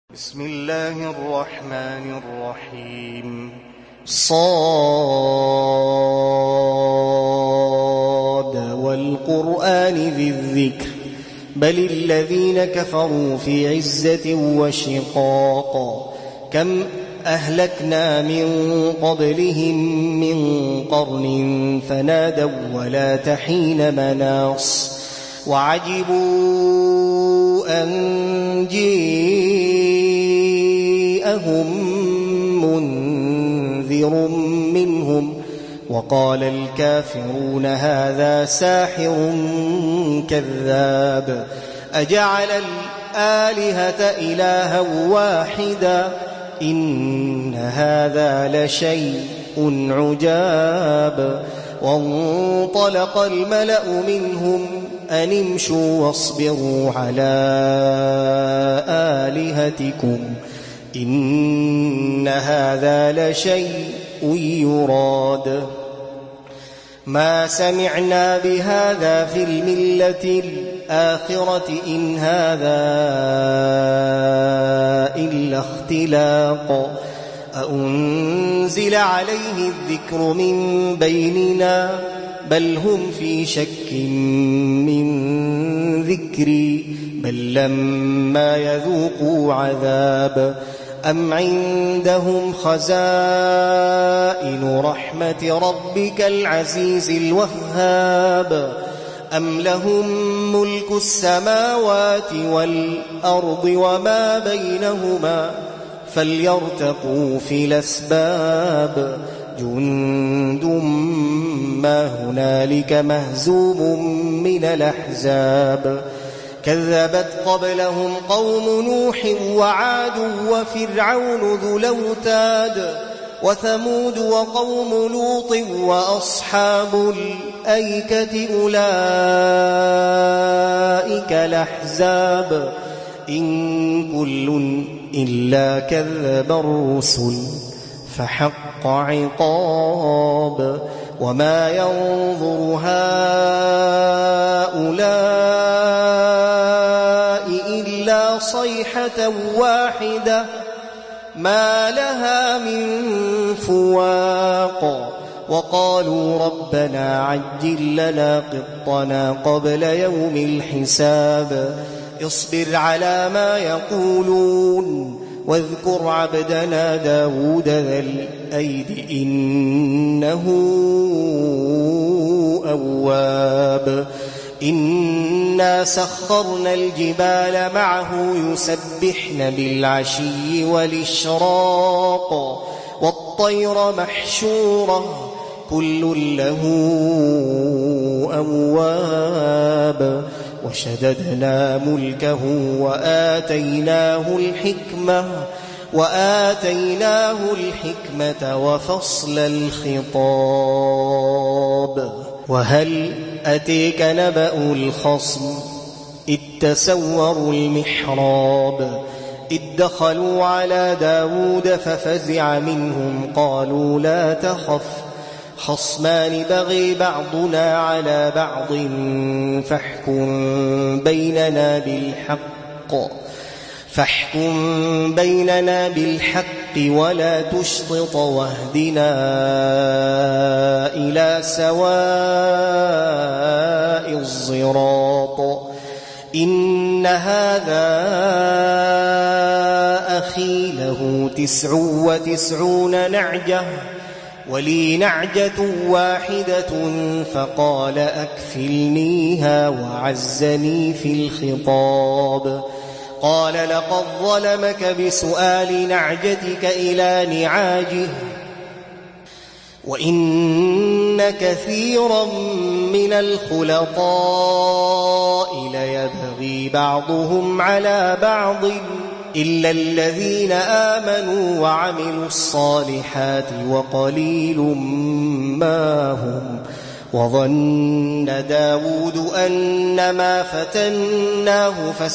بسم الله الرحمن الرحيم. صاد والقرآن ذي الذكر بل الذين كفروا في عزة وشقاق كم أهلكنا من قبلهم من قرن فنادوا ولا تحين مناص وعجبوا أن جاءهم منذر منهم وقال الكافرون هذا ساحر كذاب أجعل الآلهة إلها واحدا إن هذا لشيء عجاب وانطلق الملأ منهم أن امشوا واصبروا على آلهتكم إن هذا لشيء يراد ما سمعنا بهذا في الملة الآخرة إن هذا إلا اختلاق أأنزل عليه الذكر من بيننا بل هم في شك من ذكري بل لما يذوقوا عذاب أم عندهم خزائن رحمة ربك العزيز الوهاب أم لهم ملك السماوات والأرض وما بينهما فليرتقوا في الأسباب جند ما هنالك مهزوم من الأحزاب كذبت قبلهم قوم نوح وعاد وفرعون ذو الأوتاد وثمود وقوم لوط وأصحاب الأيكة أولئك الأحزاب إن كل إلا كذب الرسل فحق عقاب وما ينظر هؤلاء إلا صيحة واحدة ما لها من فواق وقالوا ربنا عجل لنا قطنا قبل يوم الحساب اصبر على ما يقولون واذكر عبدنا داود ذا الأيد إنه أواب إنا سخرنا الجبال معه يسبحن بالعشي والإشراق والطير محشورة كل له أواب وشددنا ملكه وآتيناه الحكمة وفصل الخطاب وهل أتيك نبأ الخصم إذ تسوروا المحراب إذ دخلوا على داود ففزع منهم قالوا لا تخف خصمان بغي بعضنا على بعض فاحكم بيننا بالحق ولا تشطط واهدنا إلى سواء الصراط إن هذا أخي له 99 نعجة ولي نعجة واحدة فقال أكفلنيها وعزني في الخطاب قال لقد ظلمك بسؤال نعجتك إلى نعاجه وإن كثيرا من الخلطاء ليبغي بعضهم على بعض إلا الذين آمنوا وعملوا الصالحات وقليل ما هم وظن داود أنما فتناه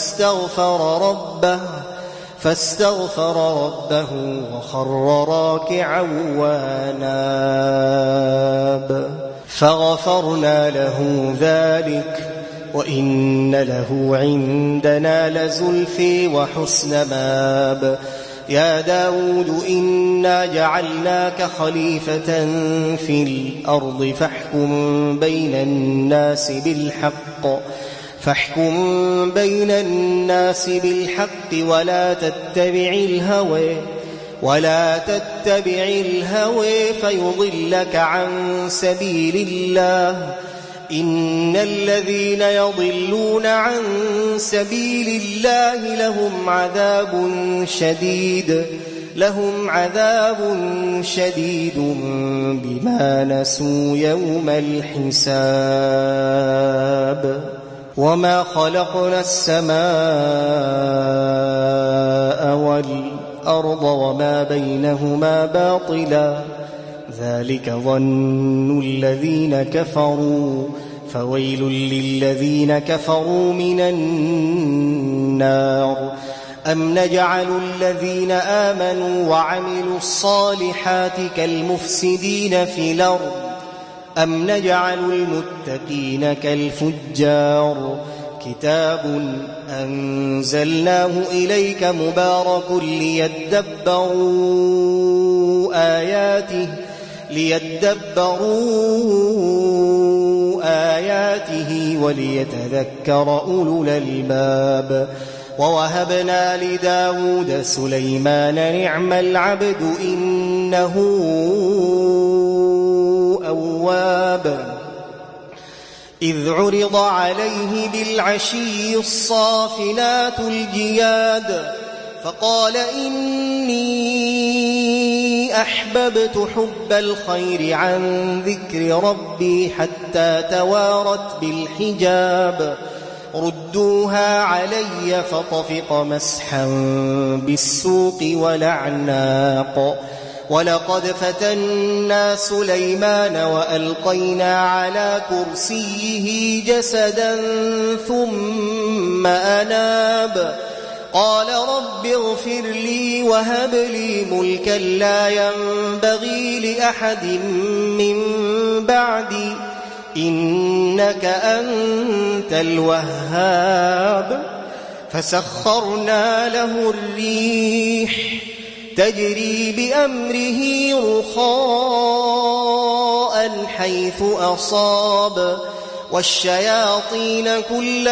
فاستغفر ربه وخر راكعا واناب فغفرنا له ذلك وإن له عندنا لزلفي وحسن ماب. يا داود إنا جعلناك خليفة في الأرض فاحكم بين الناس بالحق ولا تتبع الهوى فيضلك عن سبيل الله. إن الذين يضلون عن سبيل الله لهم عذاب شديد بما نسوا يوم الحساب. وما خلقنا السماء والأرض وما بينهما باطلا ذلك ظن الذين كفروا فويل للذين كفروا من النار. أم نجعل الذين آمنوا وعملوا الصالحات كالمفسدين في الأرض أم نجعل المتقين كالفجار. كتاب أنزلناه إليك مبارك ليدبروا آياته وليتذكر أولو الألباب. ووهبنا لداود سليمان نعم العبد إنه أواب. إذ عرض عليه بالعشي الصافنات الجياد فقال إني أحببت حب الخير عن ذكر ربي حتى توارت بالحجاب. ردوها علي فطفق مسحا بالسوق والأعناق. ولقد فتنا سليمان وألقينا على كرسيه جسدا ثم أناب. قال رب اغفر لي وهب لي ملكا لا ينبغي لأحد من بعدي إنك أنت الوهاب. فسخرنا له الريح تجري بأمره رخاء حيث أصاب والشياطين كل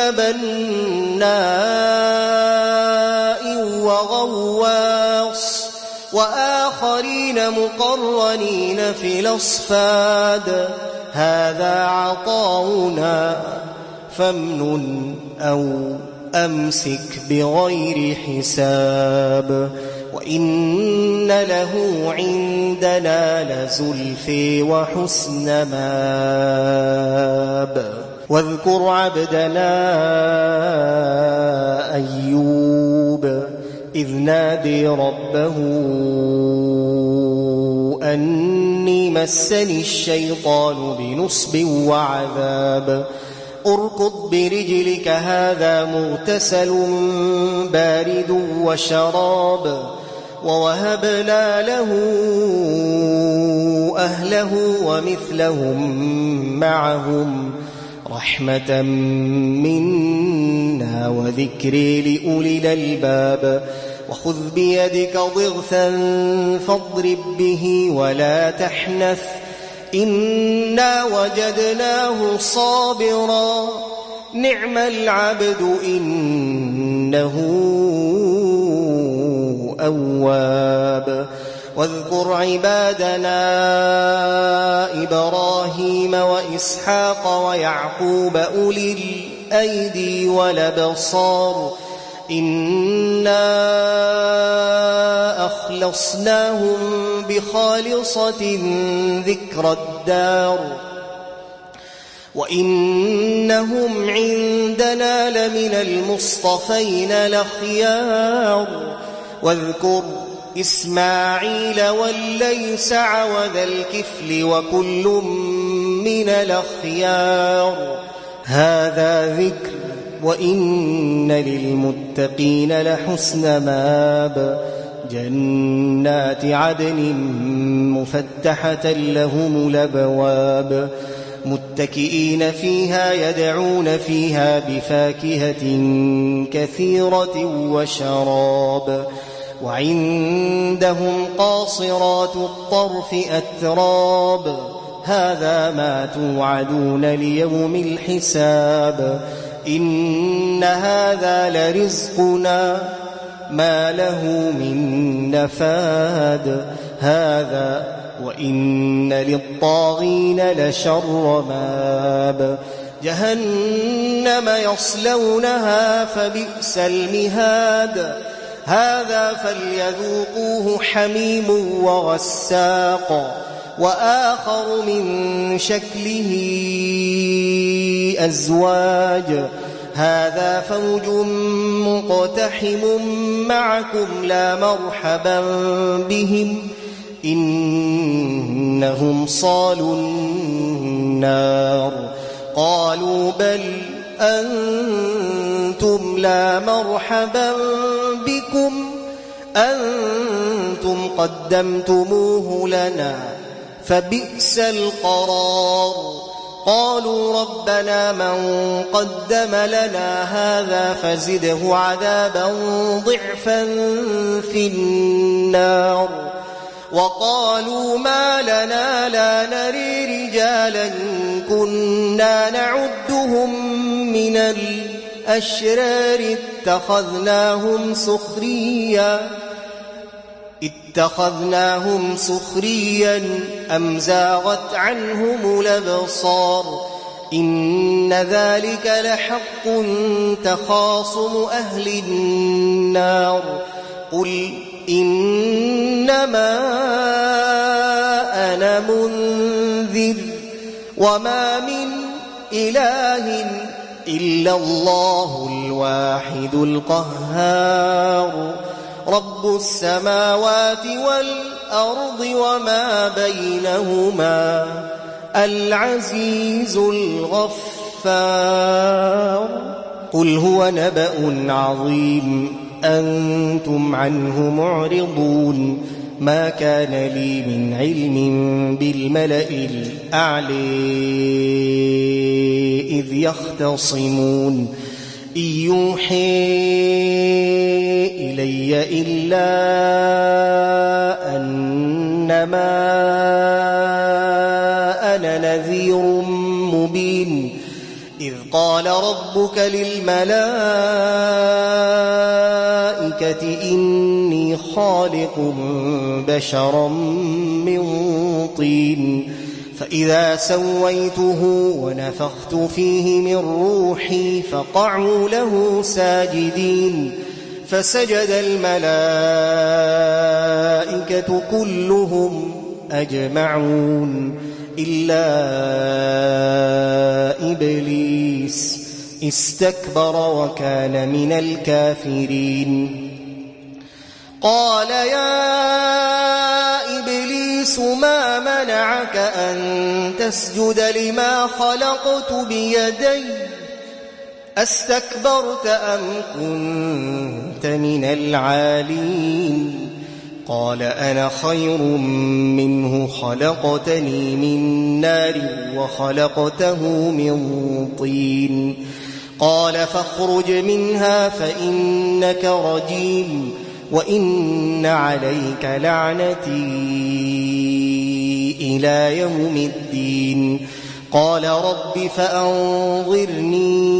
بناء وغواص وآخرين مقرنين في الأصفاد. هذا عطاؤنا فامنن أو أمسك بغير حساب. وإن له عندنا لزلفي وحسن ماب. واذكر عبدنا أيوب إذ نادي ربه أني مسني الشيطان بنصب وعذاب. اركض برجلك هذا مغتسل بارد وشراب. ووهبنا له أهله ومثلهم معهم رحمة منا وذكري لأولي الألباب. وخذ بيدك ضغثا فاضرب به ولا تحنث إنا وجدناه صابرا نعم العبد إنه أواب. واذكر عبادنا إبراهيم وإسحاق ويعقوب أولي الأيدي والأبصار إنا أخلصناهم بخالصة ذكر الدار وإنهم عندنا لمن المصطفين الأخيار. واذكر إسماعيل واليسع وذا الكفل وكل من الأخيار. هذا ذكر وإن للمتقين لحسن ماب. جنات عدن مفتحة لهم الأبواب متكئين فيها يدعون فيها بفاكهة كثيرة وشراب وعندهم قاصرات الطرف أتراب هذا ما توعدون ليوم الحساب إن هذا لرزقنا ما له من نفاد هذا وإن للطاغين لشر مآب جهنم يصلونها فبئس المهاد هذا فليذوقوه حميم وغساق وآخر من شكله أزواج هذا فوج مقتحم معكم لا مرحبا بهم إنهم صالوا النار قالوا بل أنتم لا مرحبا بكم أنتم قدمتموه لنا فبئس القرار قالوا ربنا من قدم لنا هذا فزده عذابا ضعفا في النار وقالوا ما لنا لا نري رجالا كنا نعدهم من الأشرار اتخذناهم سخريا أم زاغت عنهم الأبصار إن ذلك لحق تخاصم أهل النار قل إنما أنا منذر وما من إله إلا الله الواحد القهار رب السماوات والأرض وما بينهما العزيز الغفار قل هو نبأ عظيم أنتم عنه معرضون ما كان لي من علم بالملأ الأعلى إذ يختصمون إن يوحي إلي إلا أنما أنا نذير مبين إذ قال ربك للملائكة إني خالق بشرا من طين فإذا سويته ونفخت فيه من روحي فقعوا له ساجدين فسجد الملائكة كلهم أجمعون إلا إبليس استكبر وكان من الكافرين قال يا إبليس ما منعك أن تسجد لما خلقت بيدي أستكبرت أم كنت من العالين قال أنا خير منه خلقتني من نار وخلقته من طين قال فاخرج منها فإنك رجيم وإن عليك لعنتي إلى يوم الدين قال رب فأنظرني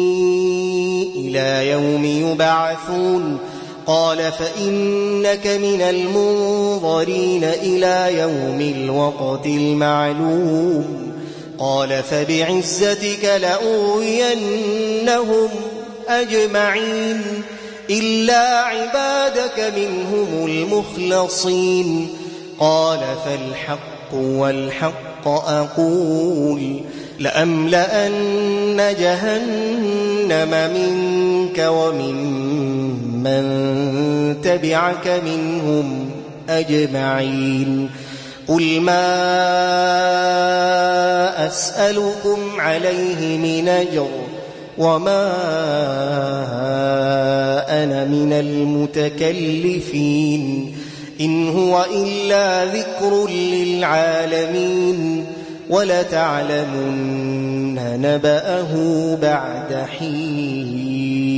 إلى يوم يبعثون قال فإنك من المنظرين إلى يوم الوقت المعلوم قال فبعزتك لأغوينهم أجمعين إلا عبادك منهم المخلصين قال فالحق والحق أقول لأملأن جهنم منك وممن تبعك منهم أجمعين قل ما أسألكم عليه من أجر وما أنا من المتكلفين إن هو إلا ذكر للعالمين ولتعلمن نبأه بعد حين.